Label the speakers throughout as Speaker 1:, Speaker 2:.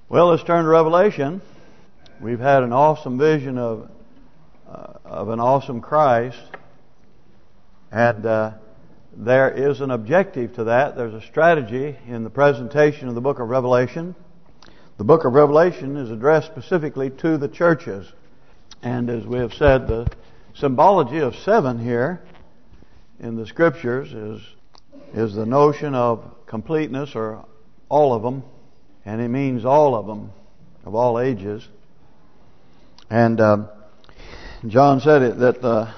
Speaker 1: Well, let's turn to Revelation. We've had an awesome vision of an awesome Christ, and there is an objective to that. There's a strategy in the presentation of the book of Revelation. The book of Revelation is addressed specifically to the churches, and as we have said, the symbology of 7 here in the Scriptures is the notion of completeness, or all of them. And it means all of them, of all ages. And John said it that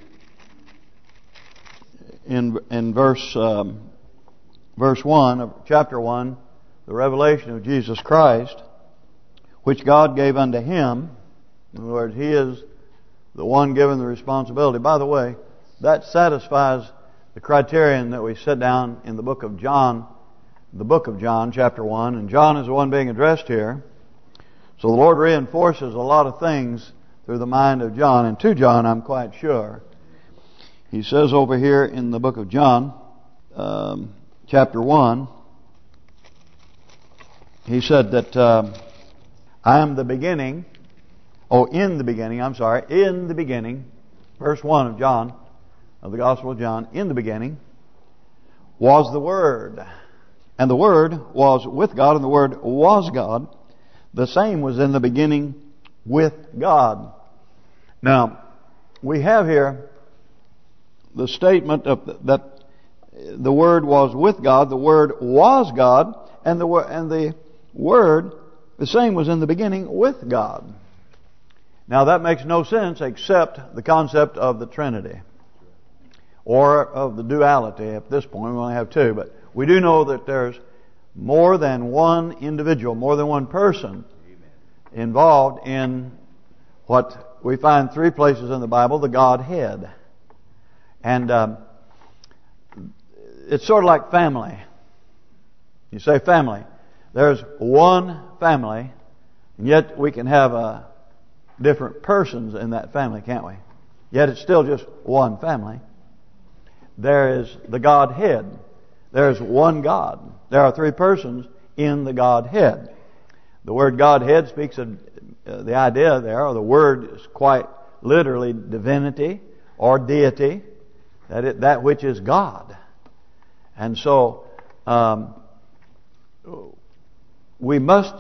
Speaker 1: in verse 1 of chapter 1, the revelation of Jesus Christ, which God gave unto Him. In other words, He is the one given the responsibility. By the way, that satisfies the criterion that we set down in the book of John. The book of John, chapter 1, and John is the one being addressed here. So the Lord reinforces a lot of things through the mind of John, and to John, I'm quite sure. He says over here in the book of John, chapter 1, he said that I am the beginning. In the beginning, verse 1 of John, of the Gospel of John, in the beginning was the Word. And the Word was with God, and the Word was God. The same was in the beginning with God. Now, we have here the statement of that the Word was with God, the Word was God, and the Word, the same was in the beginning with God. Now, that makes no sense except the concept of the Trinity, or of the duality. At this point, we only have 2, but we do know that there's more than one individual, more than one person involved in what we find 3 places in the Bible, the Godhead. And it's sort of like family. You say family. There's one family, and yet we can have different persons in that family, can't we? Yet it's still just one family. There is the Godhead. There's one God. There are 3 persons in the Godhead. The word Godhead speaks of the idea there, or the word is quite literally divinity or deity, that which is God. And so we must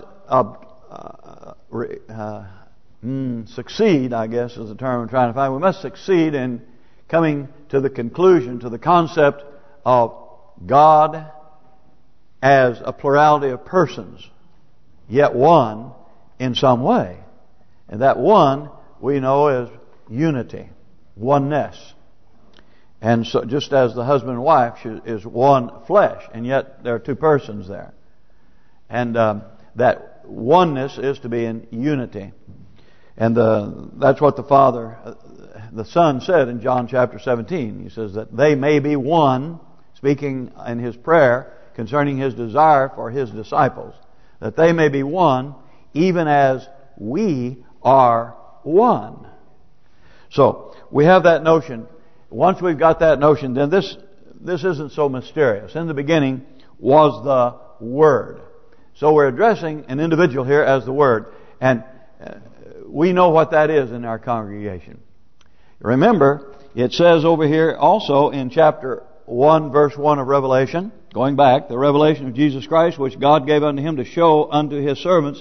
Speaker 1: succeed, I guess is the term I'm trying to find. We must succeed in coming to the conclusion, to the concept of God as a plurality of persons, yet one in some way. And that one we know as unity, oneness. And so just as the husband and wife is one flesh, and yet there are 2 persons there. And that oneness is to be in unity. And that's what the Son said in John chapter 17. He says that they may be one, speaking in His prayer concerning His desire for His disciples, that they may be one, even as we are one. So we have that notion. Once we've got that notion, then this isn't so mysterious. In the beginning was the Word. So we're addressing an individual here as the Word, and we know what that is in our congregation. Remember, it says over here also in chapter 1, verse 1 of Revelation, going back, the revelation of Jesus Christ, which God gave unto Him to show unto His servants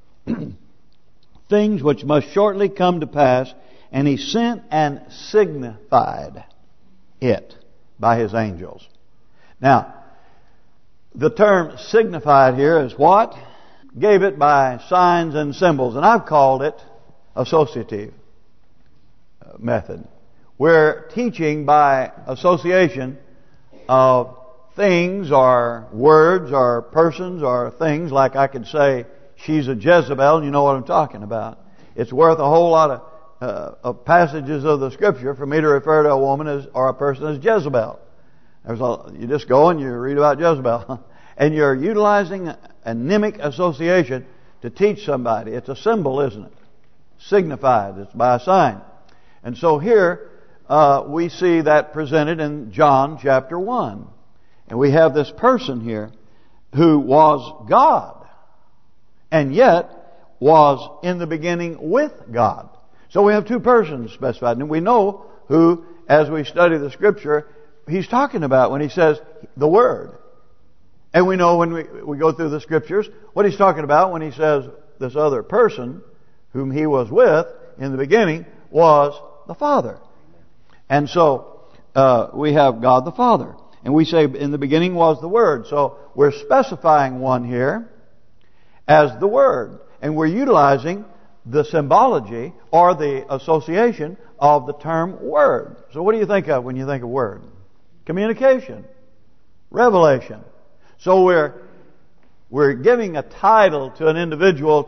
Speaker 1: things which must shortly come to pass, and He sent and signified it by His angels. Now, the term signified here is what? Gave it by signs and symbols, and I've called it associative method. We're teaching by association of things or words or persons or things, like I could say she's a Jezebel, and you know what I'm talking about. It's worth a whole lot of passages of the Scripture for me to refer to a woman or a person as Jezebel. You just go and you read about Jezebel, and you're utilizing a mnemic association to teach somebody. It's a symbol, isn't it? Signified. It's by a sign. And so here we see that presented in John chapter 1. And we have this person here who was God and yet was in the beginning with God. So we have two persons specified, and we know who, as we study the Scripture, He's talking about when He says the Word. And we know when we go through the Scriptures what He's talking about when He says this other person whom He was with in the beginning was the Father. And so we have God the Father. And we say in the beginning was the Word. So we're specifying one here as the Word. And we're utilizing the symbology or the association of the term Word. So what do you think of when you think of Word? Communication. Revelation. So we're giving a title to an individual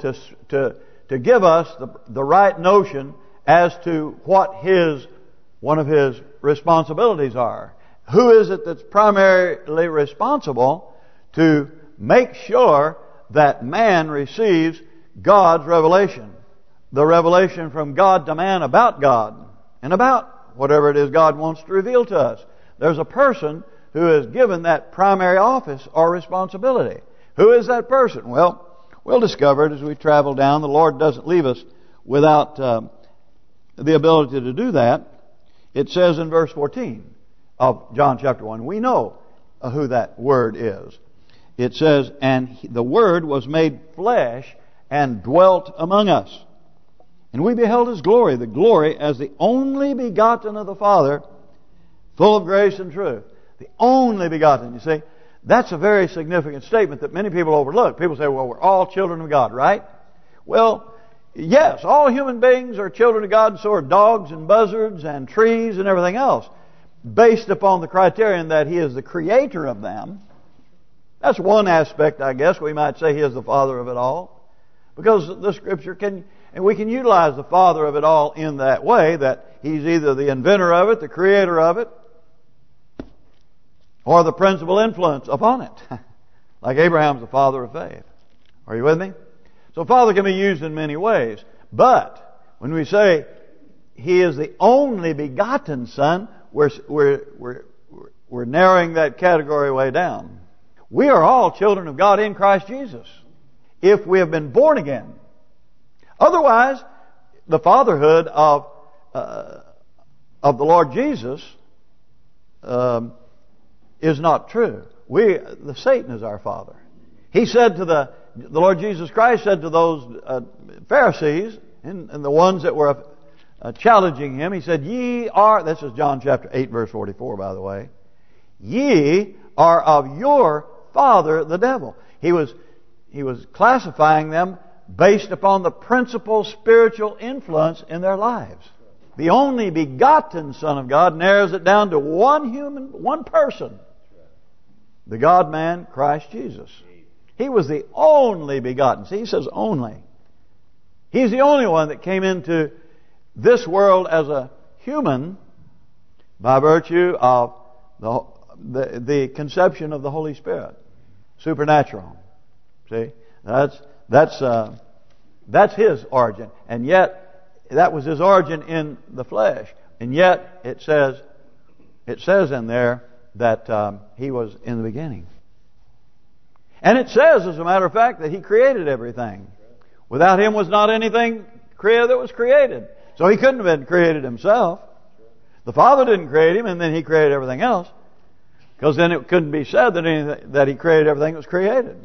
Speaker 1: to give us the right notion as to what one of his responsibilities are. Who is it that's primarily responsible to make sure that man receives God's revelation? The revelation from God to man about God and about whatever it is God wants to reveal to us. There's a person who is given that primary office or responsibility. Who is that person? Well, we'll discover it as we travel down. The Lord doesn't leave us without the ability to do that. It says in verse 14 of John chapter 1, we know who that Word is. It says, and the Word was made flesh and dwelt among us. And we beheld His glory, the glory as the only begotten of the Father, full of grace and truth. The only begotten, you see. That's a very significant statement that many people overlook. People say, well, we're all children of God, right? Well, yes, all human beings are children of God, and so are dogs and buzzards and trees and everything else, based upon the criterion that He is the creator of them. That's one aspect, I guess. We might say He is the Father of it all. Because the Scripture and we can utilize the Father of it all in that way, that He's either the inventor of it, the creator of it, or the principal influence upon it. Like Abraham's the father of faith. Are you with me? So Father can be used in many ways. But when we say He is the only begotten Son, we're narrowing that category way down. We are all children of God in Christ Jesus, if we have been born again. Otherwise, the fatherhood of the Lord Jesus is not true. Satan is our father. He said to the Lord Jesus Christ said to those Pharisees and the ones that were challenging Him, He said, ye are, this is John chapter 8 verse 44 by the way, ye are of your father the devil. He was classifying them based upon the principal spiritual influence in their lives. The only begotten Son of God narrows it down to one person. The God-man, Christ Jesus. He was the only begotten. See, He says only. He's the only one that came into this world as a human by virtue of the conception of the Holy Spirit. Supernatural. See? That's His origin. And yet, that was His origin in the flesh. And yet, it says in there that He was in the beginning. And it says, as a matter of fact, that He created everything. Without Him was not anything created that was created. So He couldn't have been created Himself. The Father didn't create Him and then He created everything else. Because then it couldn't be said that He created everything that was created.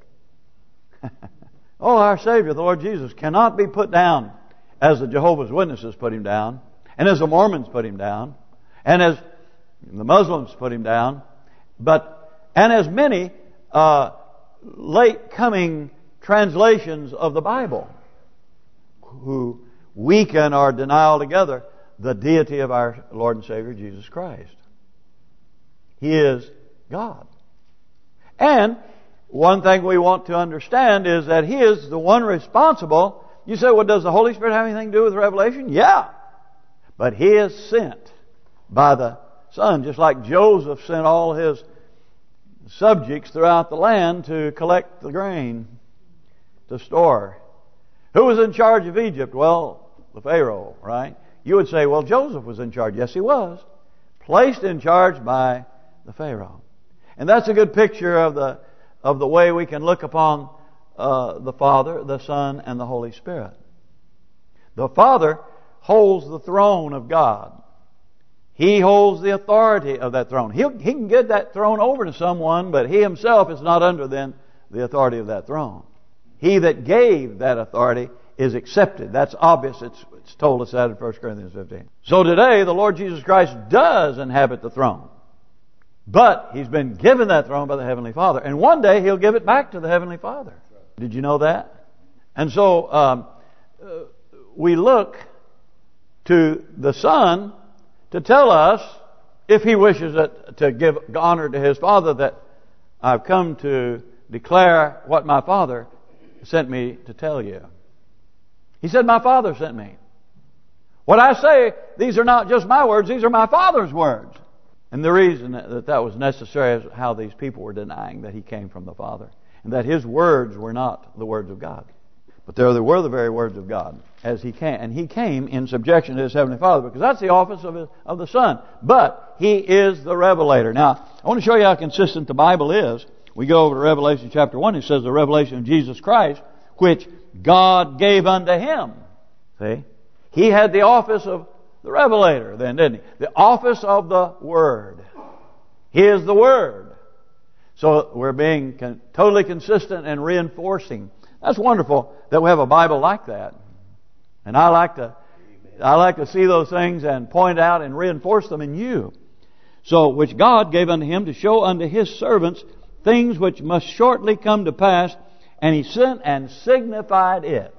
Speaker 1: Oh, our Savior, the Lord Jesus, cannot be put down as the Jehovah's Witnesses put Him down, and as the Mormons put Him down, and as the Muslims put Him down, and as many late coming translations of the Bible who weaken or deny altogether the deity of our Lord and Savior Jesus Christ. He is God. And one thing we want to understand is that He is the one responsible. You say, well, does the Holy Spirit have anything to do with revelation? Yeah. But He is sent by the Son, just like Joseph sent all his subjects throughout the land to collect the grain, to store. Who was in charge of Egypt? Well, the Pharaoh, right? You would say, well, Joseph was in charge. Yes, he was. Placed in charge by the Pharaoh. And that's a good picture of the way we can look upon the Father, the Son, and the Holy Spirit. The Father holds the throne of God. He holds the authority of that throne. He can get that throne over to someone, but He Himself is not under then the authority of that throne. He that gave that authority is accepted. That's obvious. It's told us that in 1 Corinthians 15. So today, the Lord Jesus Christ does inhabit the throne. But He's been given that throne by the Heavenly Father. And one day He'll give it back to the Heavenly Father. Did you know that? And so we look to the Son to tell us, if He wishes it, to give honor to His Father, that I've come to declare what my Father sent me to tell you. He said, my Father sent me. What I say, these are not just my words, these are my Father's words. And the reason that was necessary is how these people were denying that He came from the Father, and that His words were not the words of God. But they were the very words of God as He came. And He came in subjection to His Heavenly Father, because that's the office of the Son. But He is the revelator. Now, I want to show you how consistent the Bible is. We go over to Revelation chapter 1. It says the revelation of Jesus Christ, which God gave unto Him. See? He had the office of the revelator then, didn't He? The office of the Word. He is the Word. So we're being totally consistent and reinforcing. That's wonderful that we have a Bible like that. And I like to see those things and point out and reinforce them in you. So, which God gave unto Him to show unto His servants things which must shortly come to pass, and He sent and signified it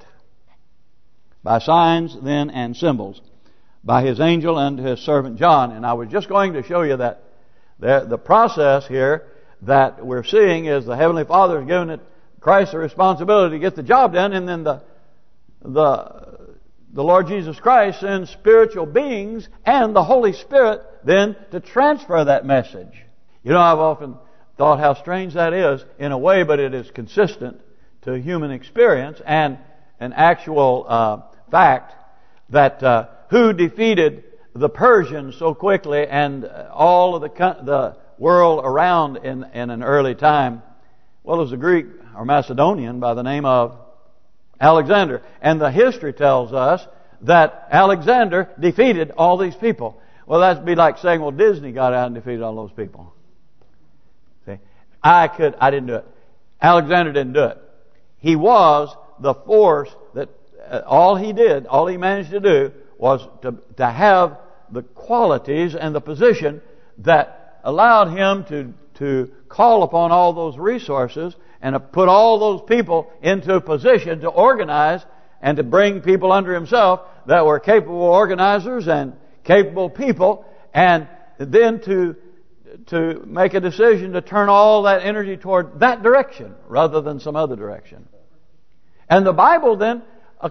Speaker 1: by signs then and symbols, by His angel unto His servant John. And I was just going to show you that the process here that we're seeing is the Heavenly Father has given Christ the responsibility to get the job done, and then the Lord Jesus Christ sends spiritual beings and the Holy Spirit then to transfer that message. You know, I've often thought how strange that is in a way, but it is consistent to human experience and an actual fact that who defeated the Persians so quickly and all of the world around in an early time. Well, it was a Greek or Macedonian by the name of Alexander. And the history tells us that Alexander defeated all these people. Well, that'd be like saying, well, Disney got out and defeated all those people. See, I didn't do it. Alexander didn't do it. He was the force that all he managed to do was to have the qualities and the position that allowed him to call upon all those resources and to put all those people into a position to organize and to bring people under himself that were capable organizers and capable people, and then to make a decision to turn all that energy toward that direction rather than some other direction. And the Bible then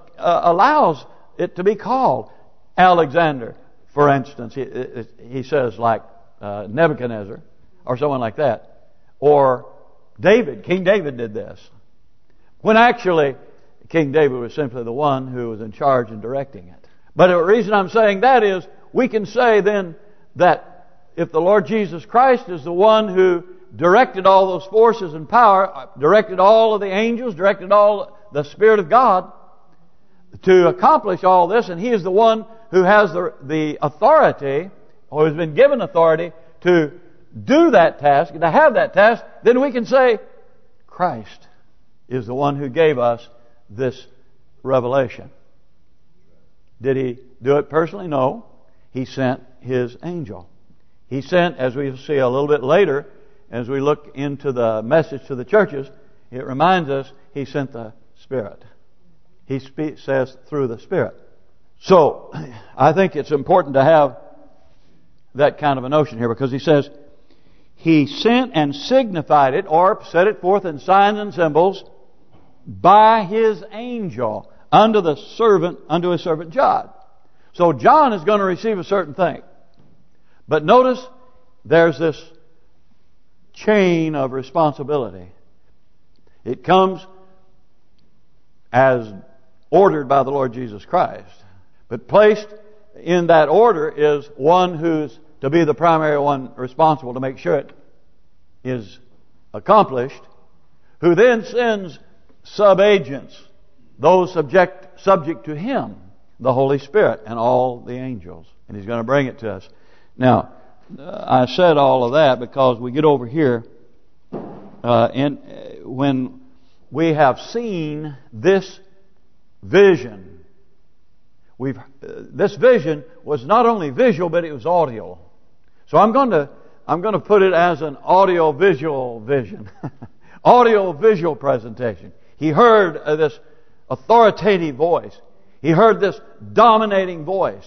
Speaker 1: allows it to be called Alexander, for instance. He says, like Nebuchadnezzar or someone like that, or David. King David did this, when actually King David was simply the one who was in charge and directing it. But the reason I'm saying that is, we can say then that if the Lord Jesus Christ is the one who directed all those forces and power, directed all of the angels, directed all the Spirit of God to accomplish all this, and He is the one who has the authority, or has been given authority to do that task, to have that task, then we can say Christ is the one who gave us this revelation. Did He do it personally? No. He sent His angel. He sent, as we see a little bit later, as we look into the message to the churches, it reminds us He sent the Spirit. He says through the Spirit. So, I think it's important to have that kind of a notion here, because He says, He sent and signified it, or set it forth in signs and symbols, by His angel unto His servant John. So John is going to receive a certain thing. But notice there's this chain of responsibility. It comes as ordered by the Lord Jesus Christ. But placed in that order is one who's to be the primary one responsible to make sure it is accomplished, who then sends sub-agents, those subject to Him, the Holy Spirit and all the angels. And He's going to bring it to us. Now, I said all of that because we get over here, and when we have seen this vision, this vision was not only visual, but it was audio. So I'm going to put it as an audio-visual vision, audio-visual presentation. He heard this authoritative voice. He heard this dominating voice.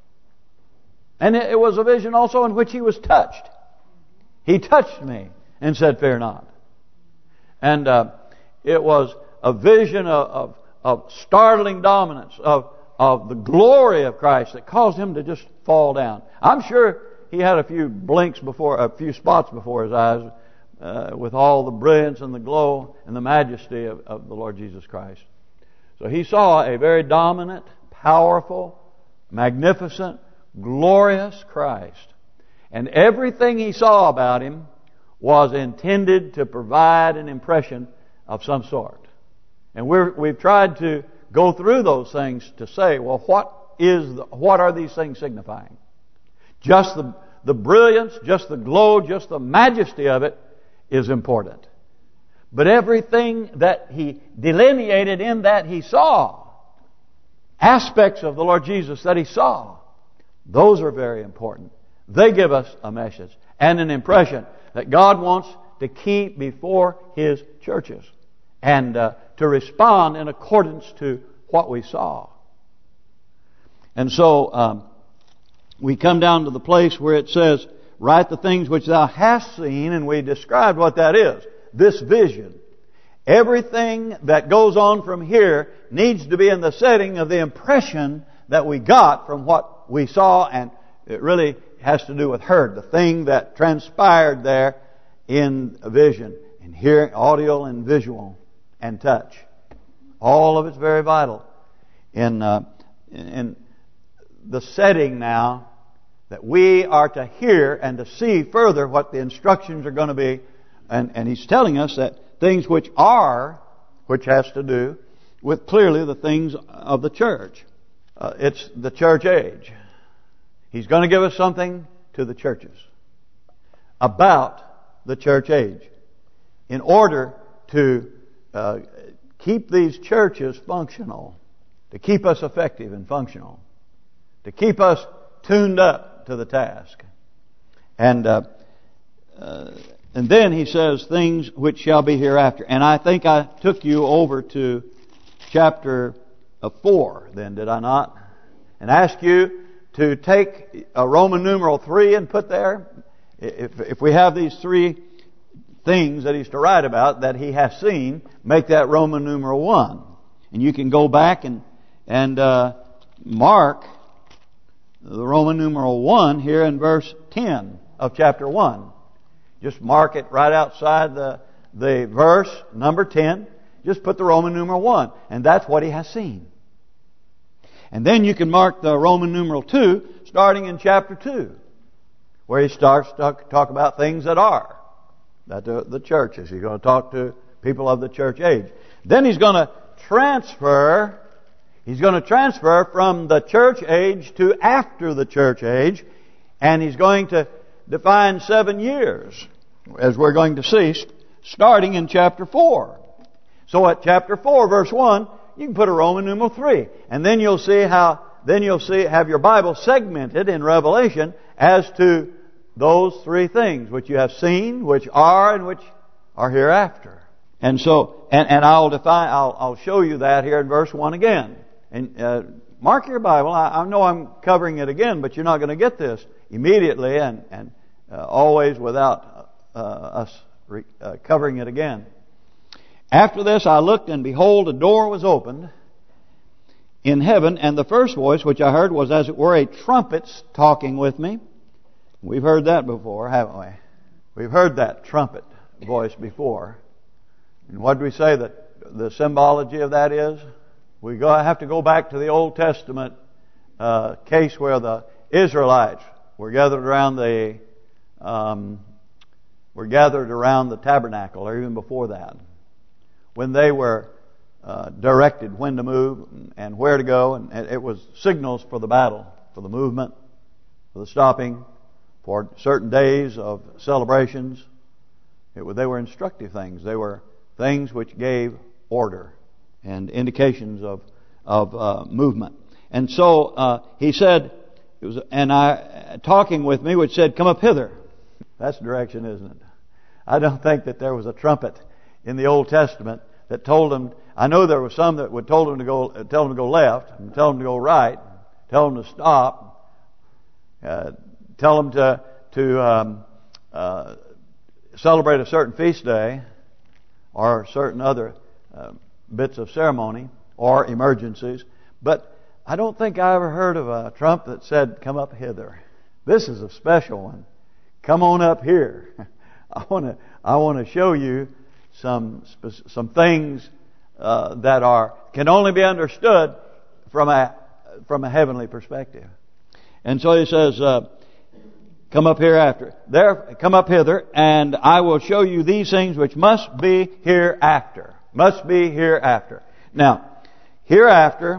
Speaker 1: And it was a vision also in which he was touched. He touched me and said, "Fear not." And it was a vision of startling dominance, of the glory of Christ that caused him to just fall down. I'm sure he had a few blinks before, a few spots before his eyes, with all the brilliance and the glow and the majesty of the Lord Jesus Christ. So he saw a very dominant, powerful, magnificent, glorious Christ. And everything he saw about Him was intended to provide an impression of some sort. And we've tried to go through those things to say, well, what are these things signifying? Just the brilliance, just the glow, just the majesty of it is important. But everything that he delineated in that he saw, aspects of the Lord Jesus that he saw, those are very important. They give us a message and an impression that God wants to keep before His churches and to respond in accordance to what we saw. And so we come down to the place where it says, "Write the things which thou hast seen," and we described what that is. This vision. Everything that goes on from here needs to be in the setting of the impression that we got from what we saw, and it really has to do with heard, the thing that transpired there in vision, and hearing, audio and visual, and touch. All of it's very vital in the setting now that we are to hear and to see further what the instructions are going to be. And he's telling us that things which has to do with clearly the things of the church. It's the church age. He's going to give us something to the churches about the church age in order to keep these churches functional, to keep us effective and functional, to keep us tuned up to the task. And then he says, "Things which shall be hereafter." And I think I took you over to chapter 4, then, did I not? And ask you to take a Roman numeral 3 and put there. If we have these 3 things that he's to write about that he has seen, make that Roman numeral 1. And you can go back and mark the Roman numeral 1 here in verse 10 of chapter 1. Just mark it right outside the verse, number 10. Just put the Roman numeral 1. And that's what he has seen. And then you can mark the Roman numeral 2, starting in chapter 2, where he starts to talk about things that are. That the churches. He's going to talk to people of the church age. Then he's going to transfer from the church age to after the church age. And he's going to define 7 years, as we're going to see, starting in chapter 4. So at chapter 4, verse 1, you can put a Roman numeral 3. And then you'll have your Bible segmented in Revelation as to those 3 things which you have seen, which are, and which are hereafter. And so, and I'll show you that here in verse 1 again. And mark your Bible. I know I'm covering it again, but you're not going to get this immediately and always without us covering it again. "After this I looked, and behold, a door was opened in heaven, and the first voice which I heard was as it were a trumpet talking with me." We've heard that before, haven't we? We've heard that trumpet voice before. And what do we say that the symbology of that is? We have to go back to the Old Testament case where the Israelites were gathered around the tabernacle, or even before that, when they were directed when to move and where to go, and it was signals for the battle, for the movement, for the stopping, for certain days of celebrations. They were instructive things. They were things which gave order and indications of movement. And so he said, talking with me, which said, "Come up hither." That's direction, isn't it? I don't think that there was a trumpet in the Old Testament that told them. I know there were some that would tell them to go left, and tell them to go right, tell them to stop, tell them to celebrate a certain feast day or certain other bits of ceremony or emergencies. But I don't think I ever heard of a trump that said, "Come up hither." This is a special one. Come on up here. I want to show you some things that can only be understood from a heavenly perspective. And so he says, "Come up hereafter. Come up hither, and I will show you these things which must be hereafter." Must be hereafter. Now, hereafter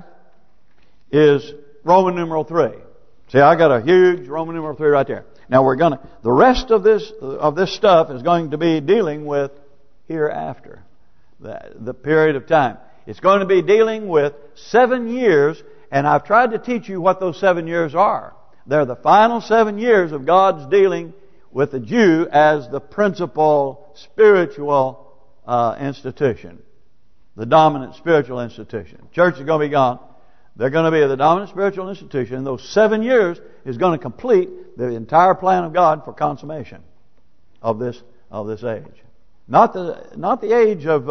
Speaker 1: is Roman numeral 3. See, I got a huge Roman numeral 3 right there. Now the rest of this stuff is going to be dealing with hereafter, the period of time. It's going to be dealing with 7 years, and I've tried to teach you what those 7 years are. They're the final 7 years of God's dealing with the Jew as the principal spiritual institution, the dominant spiritual institution. Church is going to be gone. They're going to be the dominant spiritual institution. And those 7 years is going to complete the entire plan of God for consummation of this age. Not the age of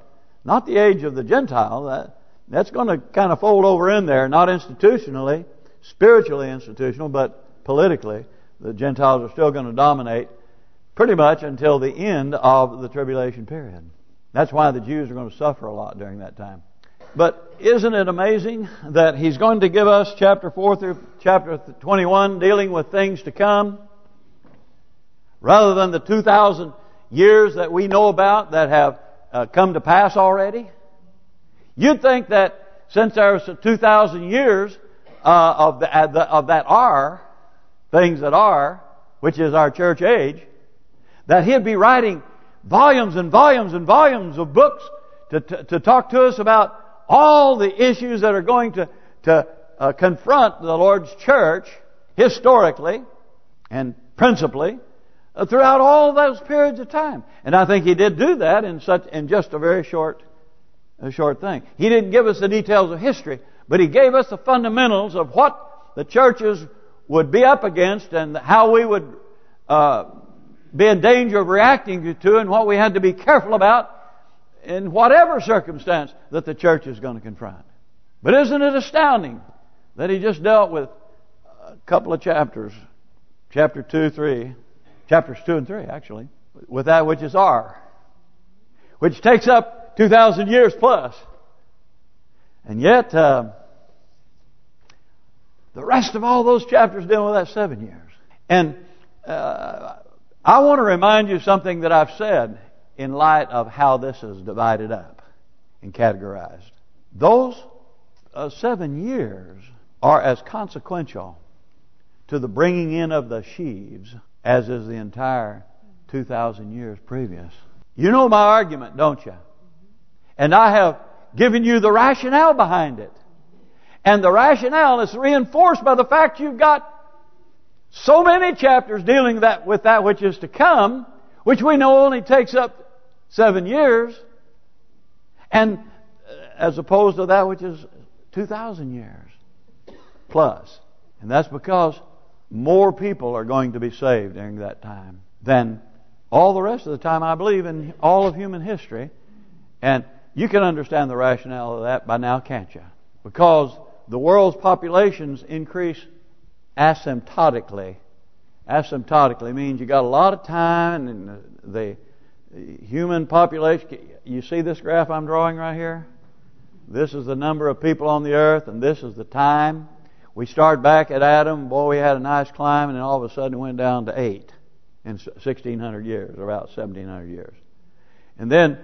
Speaker 1: the Gentile. That's going to kind of fold over in there. Not institutionally, spiritually institutional, but politically, the Gentiles are still going to dominate pretty much until the end of the tribulation period. That's why the Jews are going to suffer a lot during that time. But isn't it amazing that He's going to give us chapter 4 through chapter 21 dealing with things to come, rather than the 2,000 years that we know about that have come to pass already? You'd think that since there's 2,000 years of that are, things that are, which is our church age, that He'd be writing volumes and volumes and volumes of books to talk to us about all the issues that are going to confront the Lord's church historically and principally throughout all those periods of time. And I think He did do that in just a very short thing. He didn't give us the details of history, but He gave us the fundamentals of what the churches would be up against and how we would be in danger of reacting to, and what we had to be careful about in whatever circumstance that the church is going to confront. But isn't it astounding that He just dealt with a couple of chapters, chapters 2 and 3 actually, with that which is R, which takes up 2,000 years plus. And yet, the rest of all those chapters dealing with that 7 years. And I want to remind you something that I've said in light of how this is divided up and categorized. Those 7 years are as consequential to the bringing in of the sheaves as is the entire 2,000 years previous. You know my argument, don't you? And I have given you the rationale behind it. And the rationale is reinforced by the fact you've got so many chapters dealing with that which is to come, which we know only takes up 7 years, and as opposed to that which is 2,000 years plus. And that's because more people are going to be saved during that time than all the rest of the time, I believe, in all of human history. And you can understand the rationale of that by now, can't you? Because the world's populations increase asymptotically. Asymptotically means you got a lot of time, and the human population. You see this graph I'm drawing right here? This is the number of people on the earth, and this is the time. We start back at Adam. Boy, we had a nice climb, and then all of a sudden it went down to 8 in 1,600 years, or about 1,700 years. And then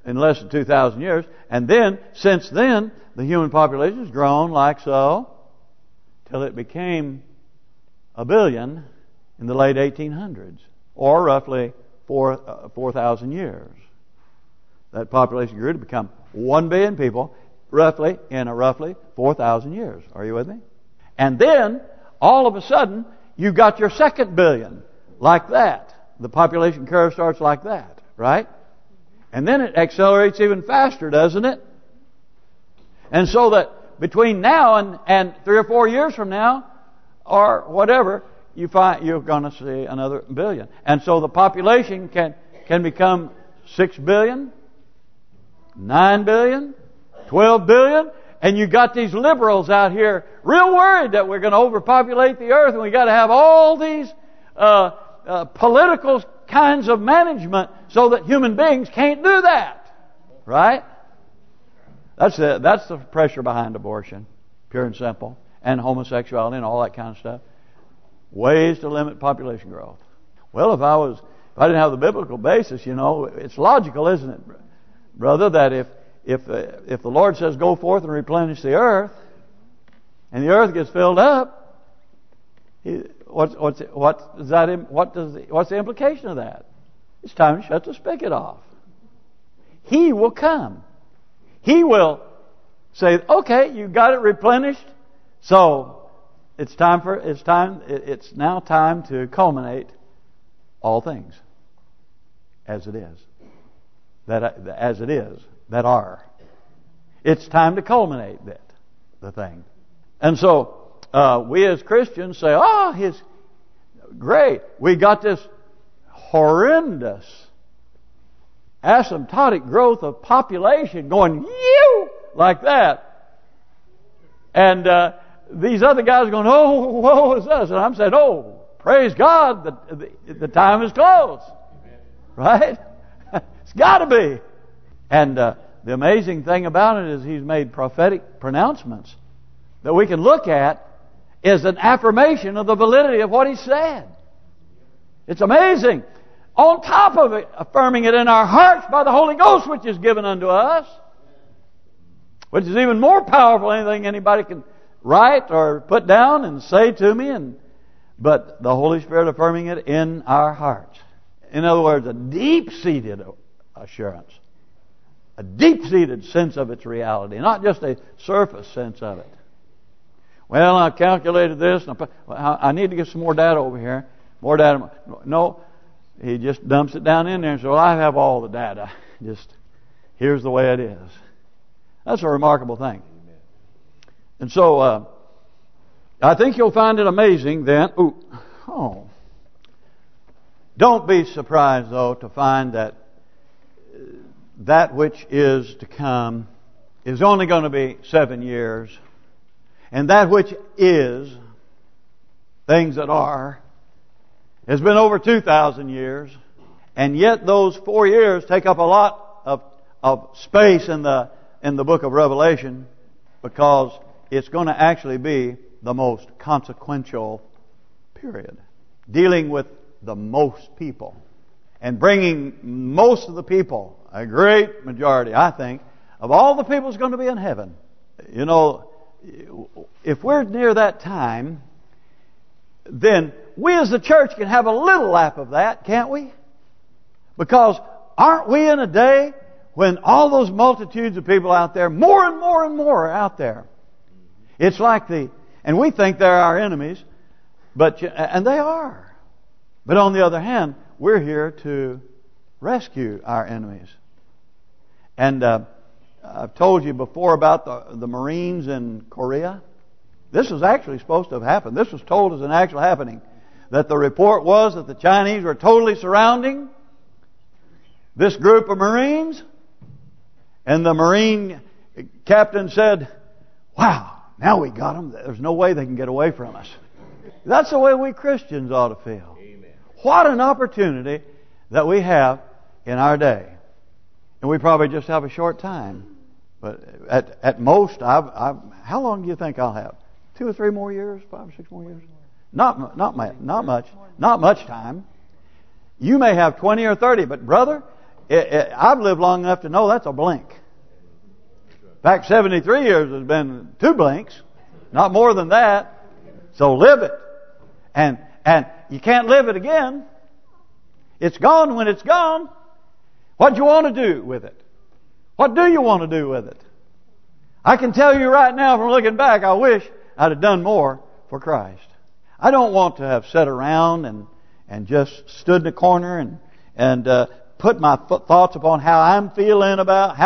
Speaker 1: in less than 2,000 years. And then, since then, the human population has grown like so, till it became 1 billion in the late 1800s, or roughly 4,000 years. That population grew to become 1 billion people, roughly 4,000 years. Are you with me? And then, all of a sudden, you got your 2nd billion, like that. The population curve starts like that, right? And then it accelerates even faster, doesn't it? And so that between now and 3 or 4 years from now, or whatever, you find you're going to see another billion. And so the population can become 6 billion, 9 billion, 12 billion, and you got these liberals out here real worried that we're going to overpopulate the earth, and we got to have all these political kinds of management so that human beings can't do that, right? That's it. That's the pressure behind abortion, pure and simple, and homosexuality and all that kind of stuff. Ways to limit population growth. Well, if I didn't have the biblical basis, it's logical, isn't it, brother, that if the Lord says go forth and replenish the earth, and the earth gets filled up, what's the implication of that? It's time to shut the spigot off. He will come. He will say, "Okay, you got it replenished, so it's now time to culminate all things as it is. That are. It's time to culminate the thing." And so we as Christians say, "His great. We got this horrendous asymptotic growth of population going like that." And these other guys are going, "Oh, woe is us." And I'm saying, "Oh, praise God, the time is close." Right? It's got to be. And the amazing thing about it is He's made prophetic pronouncements that we can look at as an affirmation of the validity of what He said. It's amazing. On top of it, affirming it in our hearts by the Holy Ghost, which is given unto us, which is even more powerful than anything anybody can write or put down and say to me. But the Holy Spirit affirming it in our hearts. In other words, a deep-seated assurance. A deep-seated sense of its reality, not just a surface sense of it. Well, I calculated this, and I need to get some more data over here. More data. No, He just dumps it down in there and says, "Well, I have all the data. Just here's the way it is." That's a remarkable thing. And so, I think you'll find it amazing then. Don't be surprised, though, to find that which is to come is only going to be 7 years. And that which is, things that are, has been over 2,000 years. And yet those 4 years take up a lot of space in the book of Revelation, because it's going to actually be the most consequential period, dealing with the most people and bringing most of the people, a great majority, I think, of all the people is going to be in heaven. If we're near that time, then we as the church can have a little lap of that, can't we? Because aren't we in a day when all those multitudes of people out there, more and more and more are out there? It's like and we think they're our enemies, and they are. But on the other hand, we're here to rescue our enemies. And I've told you before about the Marines in Korea. This was actually supposed to have happened. This was told as an actual happening. That the report was that the Chinese were totally surrounding this group of Marines. And the Marine captain said, "Wow, now we got them. There's no way they can get away from us." That's the way we Christians ought to feel. Amen. What an opportunity that we have in our day. And we probably just have a short time. But at most, how long do you think I'll have? 2 or 3 more years? 5 or 6 more years? Not much time. You may have 20 or 30, but brother, I've lived long enough to know that's a blink. In fact, 73 years has been 2 blinks, not more than that. So live it. And you can't live it again. It's gone when it's gone. What do you want to do with it? What do you want to do with it? I can tell you right now from looking back, I wish I'd have done more for Christ. I don't want to have sat around and just stood in the corner and put my thoughts upon how I'm feeling,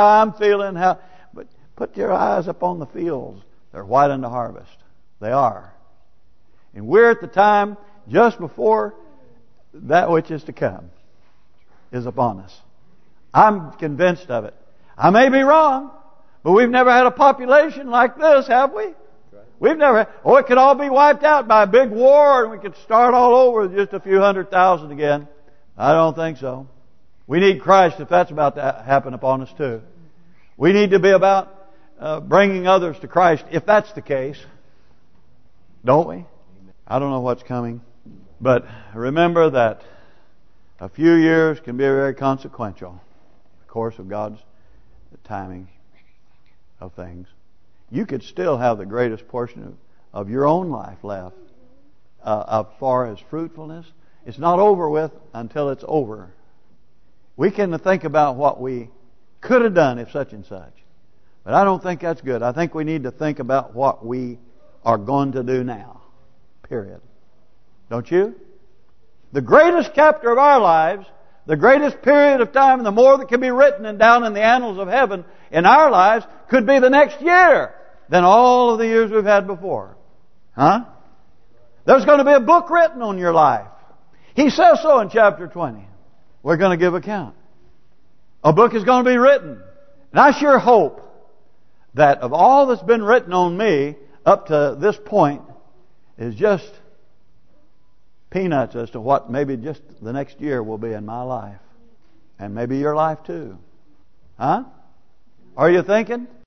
Speaker 1: but put your eyes upon the fields. They're white unto harvest. They are. And we're at the time just before that which is to come is upon us. I'm convinced of it. I may be wrong, but we've never had a population like this, have we? We've never had, it could all be wiped out by a big war and we could start all over with just a few 100,000 again. I don't think so. We need Christ if that's about to happen upon us too. We need to be about bringing others to Christ if that's the case. Don't we? I don't know what's coming. But remember that a few years can be very consequential. The course of God's timing of things. You could still have the greatest portion of your own life left as far as fruitfulness. It's not over with until it's over. We can think about what we could have done if such and such. But I don't think that's good. I think we need to think about what we are going to do now. Period. Don't you? The greatest chapter of our lives, the greatest period of time, the more that can be written and down in the annals of heaven in our lives could be the next year than all of the years we've had before. Huh? There's going to be a book written on your life. He says so in chapter 20. We're going to give account. A book is going to be written. And I sure hope that of all that's been written on me up to this point is just peanuts as to what maybe just the next year will be in my life. And maybe your life too. Huh? Are you thinking?